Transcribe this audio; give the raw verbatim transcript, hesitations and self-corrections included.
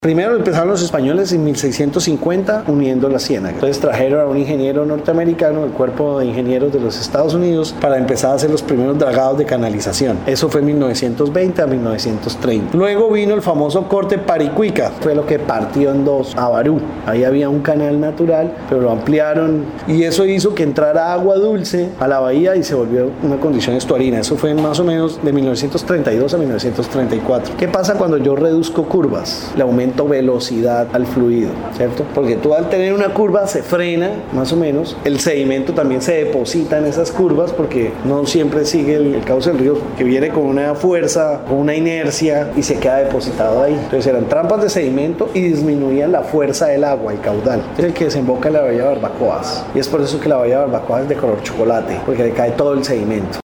Primero empezaron los españoles en mil seiscientos cincuenta uniendo la ciénaga. Entonces trajeron a un ingeniero norteamericano del cuerpo de ingenieros de los Estados Unidos para empezar a hacer los primeros dragados de canalización. Eso fue en mil novecientos veinte a mil novecientos treinta. Luego vino el famoso corte Paricuica, fue lo que partió en dos a Barú. Ahí había un canal natural, pero lo ampliaron y eso hizo que entrara agua dulce a la bahía y se volvió una condición estuarina. Eso fue más o menos de mil novecientos treinta y dos a mil novecientos treinta y cuatro. ¿Qué pasa cuando yo reduzco curvas? Le aumento velocidad al fluido, ¿cierto? Porque tú al tener una curva se frena, más o menos, el sedimento también se deposita en esas curvas porque no siempre sigue el, el cauce del río, que viene con una fuerza, con una inercia y se queda depositado ahí. Entonces eran trampas de sedimento y disminuían la fuerza del agua, el caudal. Es el que desemboca en la bahía de Barbacoas y es por eso que la bahía de Barbacoas es de color chocolate, porque le cae todo el sedimento.